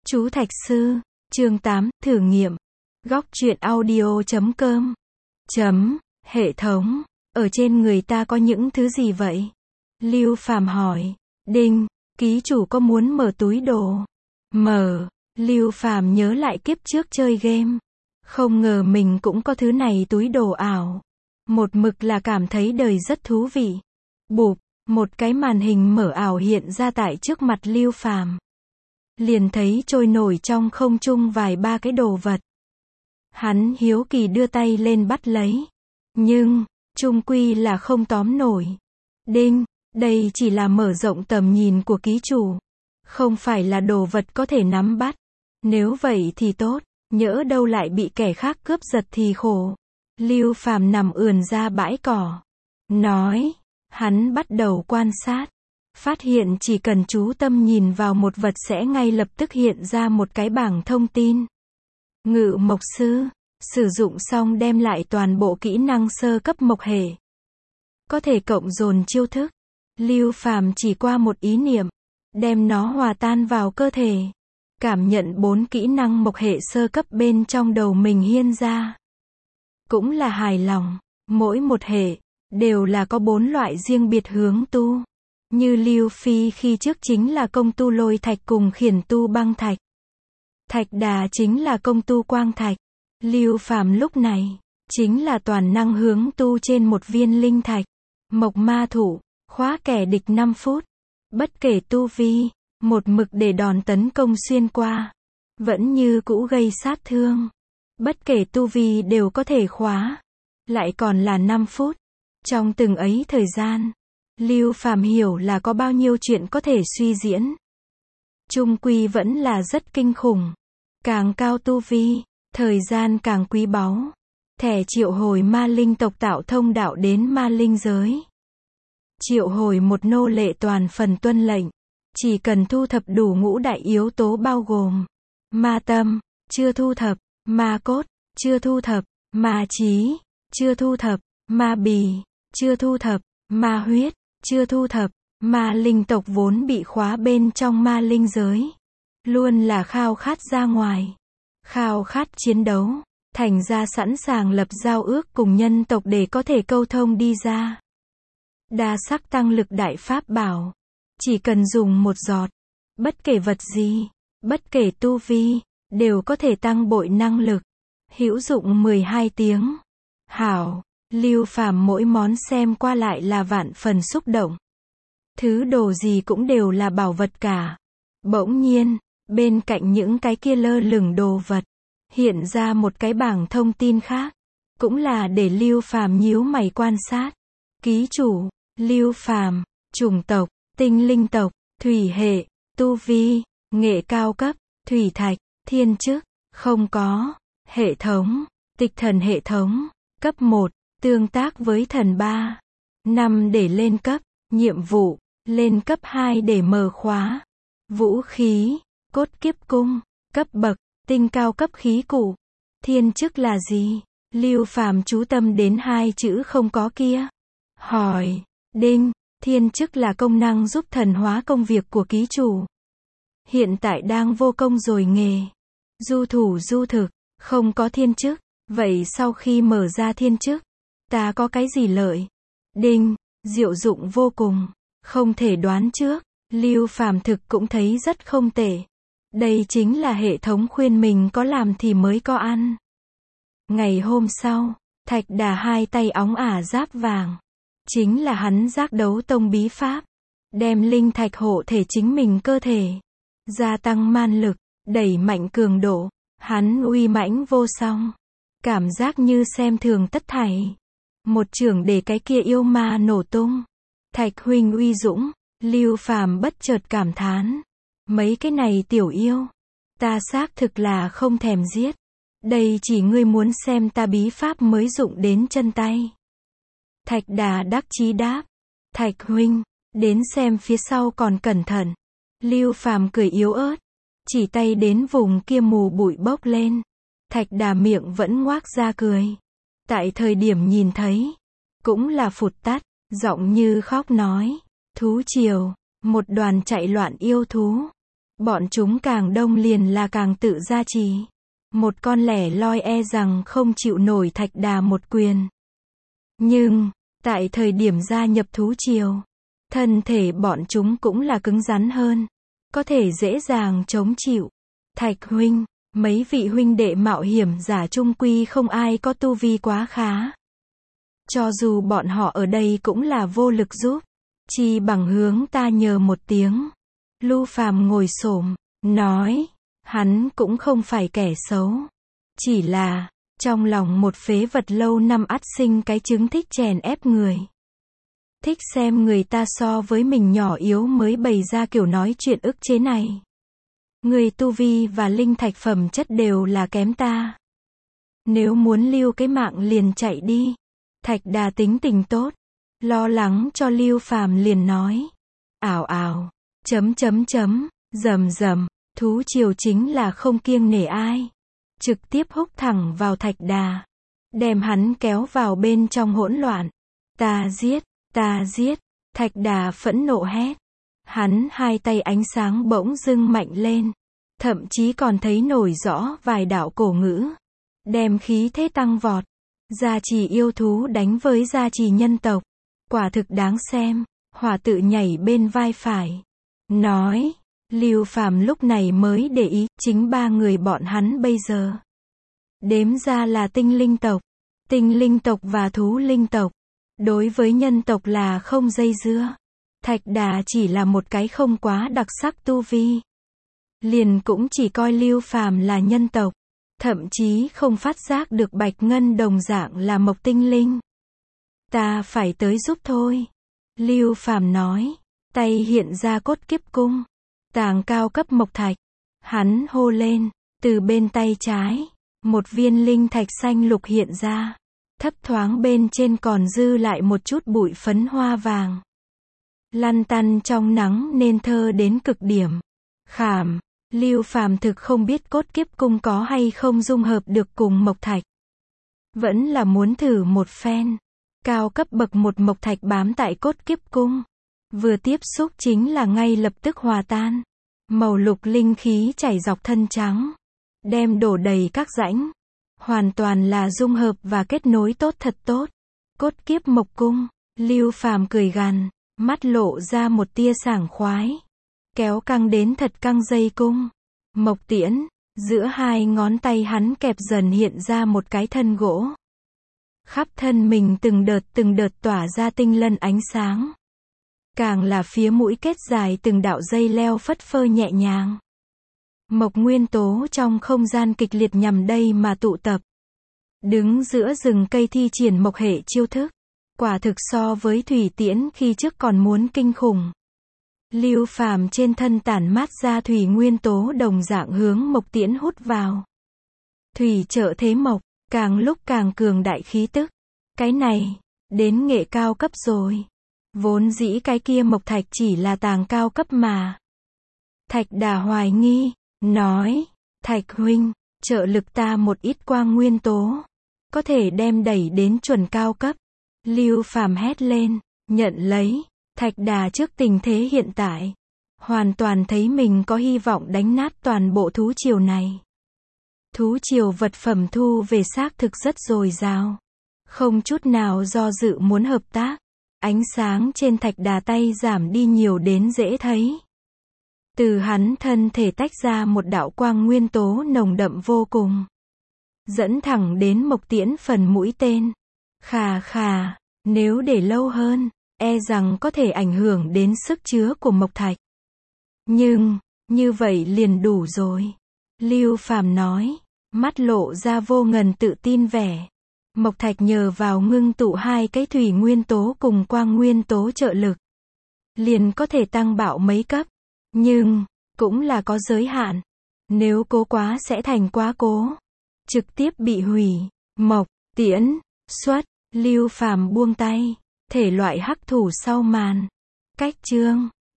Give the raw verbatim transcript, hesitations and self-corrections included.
Chú Thạch Sư, chương tám, thử nghiệm. Góc truyện audio chấm com. Chấm, hệ thống, ở trên người ta có những thứ gì vậy? Lưu Phàm hỏi. Đinh, ký chủ có muốn mở túi đồ? Mở. Lưu Phàm nhớ lại kiếp trước chơi game. Không ngờ mình cũng có thứ này, túi đồ ảo. Một mực là cảm thấy đời rất thú vị. Bụp, một cái màn hình mở ảo hiện ra tại trước mặt Lưu Phàm. Liền thấy trôi nổi trong không trung vài ba cái đồ vật. Hắn hiếu kỳ đưa tay lên bắt lấy. Nhưng, chung quy là không tóm nổi. Đinh, đây chỉ là mở rộng tầm nhìn của ký chủ. Không phải là đồ vật có thể nắm bắt. Nếu vậy thì tốt, nhỡ đâu lại bị kẻ khác cướp giật thì khổ. Lưu Phàm nằm ườn ra bãi cỏ. Nói, hắn bắt đầu quan sát. Phát hiện chỉ cần chú tâm nhìn vào một vật sẽ ngay lập tức hiện ra một cái bảng thông tin. Ngự mộc sư, sử dụng xong đem lại toàn bộ kỹ năng sơ cấp mộc hệ. Có thể cộng dồn chiêu thức. Lưu Phàm chỉ qua một ý niệm, đem nó hòa tan vào cơ thể. Cảm nhận bốn kỹ năng mộc hệ sơ cấp bên trong đầu mình hiên ra. Cũng là hài lòng, mỗi một hệ, đều là có bốn loại riêng biệt hướng tu. Như Lưu Phi khi trước chính là công tu lôi thạch cùng khiển tu băng thạch. Thạch Đà chính là công tu quang thạch. Lưu Phàm lúc này, chính là toàn năng hướng tu trên một viên linh thạch. Mộc ma thủ, khóa kẻ địch năm phút. Bất kể tu vi, một mực để đòn tấn công xuyên qua. Vẫn như cũ gây sát thương. Bất kể tu vi đều có thể khóa. Lại còn là năm phút. Trong từng ấy thời gian, Lưu Phàm hiểu là có bao nhiêu chuyện có thể suy diễn. Chung quy vẫn là rất kinh khủng. Càng cao tu vi, thời gian càng quý báu. Thẻ triệu hồi ma linh tộc tạo thông đạo đến ma linh giới. Triệu hồi một nô lệ toàn phần tuân lệnh. Chỉ cần thu thập đủ ngũ đại yếu tố bao gồm ma tâm, chưa thu thập, ma cốt, chưa thu thập, ma trí, chưa thu thập, ma bì, chưa thu thập, ma huyết, chưa thu thập, ma linh tộc vốn bị khóa bên trong ma linh giới. Luôn là khao khát ra ngoài. Khao khát chiến đấu. Thành ra sẵn sàng lập giao ước cùng nhân tộc để có thể câu thông đi ra. Đa sắc tăng lực đại pháp bảo. Chỉ cần dùng một giọt. Bất kể vật gì, bất kể tu vi, đều có thể tăng bội năng lực. Hữu dụng mười hai tiếng. Hảo, Lưu Phàm mỗi món xem qua lại là vạn phần xúc động. Thứ đồ gì cũng đều là bảo vật cả. Bỗng nhiên, bên cạnh những cái kia lơ lửng đồ vật, hiện ra một cái bảng thông tin khác. Cũng là để Lưu Phàm nhíu mày quan sát. Ký chủ, Lưu Phàm, chủng tộc, tinh linh tộc, thủy hệ, tu vi, nghệ cao cấp, thủy thạch, thiên chức, không có, hệ thống, tịch thần hệ thống, cấp một, tương tác với thần ba, năm để lên cấp, nhiệm vụ, lên cấp hai để mở khóa, vũ khí, cốt kiếp cung, cấp bậc, tinh cao cấp khí cụ, thiên chức là gì? Lưu Phàm chú tâm đến hai chữ không có kia. Hỏi, đinh, thiên chức là công năng giúp thần hóa công việc của ký chủ. Hiện tại đang vô công rồi nghề. Du thủ du thực, không có thiên chức. Vậy sau khi mở ra thiên chức, ta có cái gì lợi? Đinh, diệu dụng vô cùng. Không thể đoán trước. Lưu Phàm thực cũng thấy rất không tệ. Đây chính là hệ thống khuyên mình có làm thì mới có ăn. Ngày hôm sau, Thạch Đà hai tay óng ả giáp vàng. Chính là hắn giác đấu tông bí pháp. Đem linh thạch hộ thể chính mình cơ thể. Gia tăng man lực, đẩy mạnh cường độ. Hắn uy mãnh vô song. Cảm giác như xem thường tất thảy. Một chưởng để cái kia yêu ma nổ tung. Thạch huynh uy dũng. Lưu Phàm bất chợt cảm thán. Mấy cái này tiểu yêu. Ta xác thực là không thèm giết. Đây chỉ ngươi muốn xem ta bí pháp mới dụng đến chân tay. Thạch Đà đắc chí đáp. Thạch huynh, đến xem phía sau còn cẩn thận. Lưu Phàm cười yếu ớt. Chỉ tay đến vùng kia mù bụi bốc lên. Thạch Đà miệng vẫn ngoác ra cười. Tại thời điểm nhìn thấy, cũng là phụt tắt, giọng như khóc nói. Thú triều, một đoàn chạy loạn yêu thú. Bọn chúng càng đông liền là càng tự gia trì. Một con lẻ loi e rằng không chịu nổi Thạch Đà một quyền. Nhưng, tại thời điểm gia nhập thú triều, thân thể bọn chúng cũng là cứng rắn hơn, có thể dễ dàng chống chịu. Thạch huynh, mấy vị huynh đệ mạo hiểm giả chung quy không ai có tu vi quá khá. Cho dù bọn họ ở đây cũng là vô lực giúp, chi bằng hướng ta nhờ một tiếng. Lưu Phàm ngồi xổm, nói, hắn cũng không phải kẻ xấu, chỉ là, trong lòng một phế vật lâu năm ắt sinh cái chứng thích chèn ép người. Thích xem người ta so với mình nhỏ yếu mới bày ra kiểu nói chuyện ức chế này. Người tu vi và linh thạch phẩm chất đều là kém ta. Nếu muốn lưu cái mạng liền chạy đi. Thạch Đà tính tình tốt, lo lắng cho Lưu Phàm liền nói. Ảo ảo, chấm chấm chấm, rầm rầm, thú triều chính là không kiêng nể ai. Trực tiếp húc thẳng vào Thạch Đà. Đem hắn kéo vào bên trong hỗn loạn. Ta giết, ta giết, Thạch Đà phẫn nộ hét. Hắn hai tay ánh sáng bỗng dưng mạnh lên. Thậm chí còn thấy nổi rõ vài đạo cổ ngữ. Đem khí thế tăng vọt. Gia trì yêu thú đánh với gia trì nhân tộc. Quả thực đáng xem. Hỏa tự nhảy bên vai phải. Nói. Lưu Phàm lúc này mới để ý. Chính ba người bọn hắn bây giờ. Đếm ra là tinh linh tộc. Tinh linh tộc và thú linh tộc. Đối với nhân tộc là không dây dưa. Thạch Đà chỉ là một cái không quá đặc sắc tu vi. Liền cũng chỉ coi Lưu Phàm là nhân tộc. Thậm chí không phát giác được Bạch Ngân đồng dạng là mộc tinh linh. Ta phải tới giúp thôi. Lưu Phàm nói. Tay hiện ra cốt kiếp cung. Tàng cao cấp mộc thạch. Hắn hô lên. Từ bên tay trái. Một viên linh thạch xanh lục hiện ra. Thấp thoáng bên trên còn dư lại một chút bụi phấn hoa vàng. Lăn tăn trong nắng nên thơ đến cực điểm. Khảm. Lưu Phàm thực không biết cốt kiếp cung có hay không dung hợp được cùng mộc thạch. Vẫn là muốn thử một phen. Cao cấp bậc một mộc thạch bám tại cốt kiếp cung. Vừa tiếp xúc chính là ngay lập tức hòa tan. Màu lục linh khí chảy dọc thân trắng. Đem đổ đầy các rãnh. Hoàn toàn là dung hợp và kết nối tốt thật tốt. Cốt kiếp mộc cung. Lưu Phàm cười gằn. Mắt lộ ra một tia sảng khoái. Kéo căng đến thật căng dây cung. Mộc tiễn. Giữa hai ngón tay hắn kẹp dần hiện ra một cái thân gỗ. Khắp thân mình từng đợt từng đợt tỏa ra tinh lân ánh sáng. Càng là phía mũi kết dài từng đạo dây leo phất phơ nhẹ nhàng. Mộc nguyên tố trong không gian kịch liệt nhằm đây mà tụ tập. Đứng giữa rừng cây thi triển mộc hệ chiêu thức. Quả thực so với thủy tiễn khi trước còn muốn kinh khủng. Lưu Phàm trên thân tản mát ra thủy nguyên tố đồng dạng hướng mộc tiễn hút vào. Thủy trợ thế mộc, càng lúc càng cường đại khí tức. Cái này, đến nghệ cao cấp rồi. Vốn dĩ cái kia mộc thạch chỉ là tàng cao cấp mà. Thạch Đà hoài nghi, nói, Thạch huynh, trợ lực ta một ít quang nguyên tố. Có thể đem đẩy đến chuẩn cao cấp. Lưu Phàm hét lên, nhận lấy. Thạch Đà trước tình thế hiện tại. Hoàn toàn thấy mình có hy vọng đánh nát toàn bộ thú triều này. Thú triều vật phẩm thu về xác thực rất dồi dào. Không chút nào do dự muốn hợp tác. Ánh sáng trên Thạch Đà tay giảm đi nhiều đến dễ thấy. Từ hắn thân thể tách ra một đạo quang nguyên tố nồng đậm vô cùng. Dẫn thẳng đến mộc tiễn phần mũi tên. Khà khà, nếu để lâu hơn, e rằng có thể ảnh hưởng đến sức chứa của mộc thạch. Nhưng, như vậy liền đủ rồi. Lưu Phàm nói, mắt lộ ra vô ngần tự tin vẻ. Mộc thạch nhờ vào ngưng tụ hai cái thủy nguyên tố cùng quang nguyên tố trợ lực. Liền có thể tăng bạo mấy cấp. Nhưng, cũng là có giới hạn. Nếu cố quá sẽ thành quá cố. Trực tiếp bị hủy. Mộc, tiễn, xuất, Lưu Phàm buông tay. Thể loại hắc thủ sau màn. Cách chương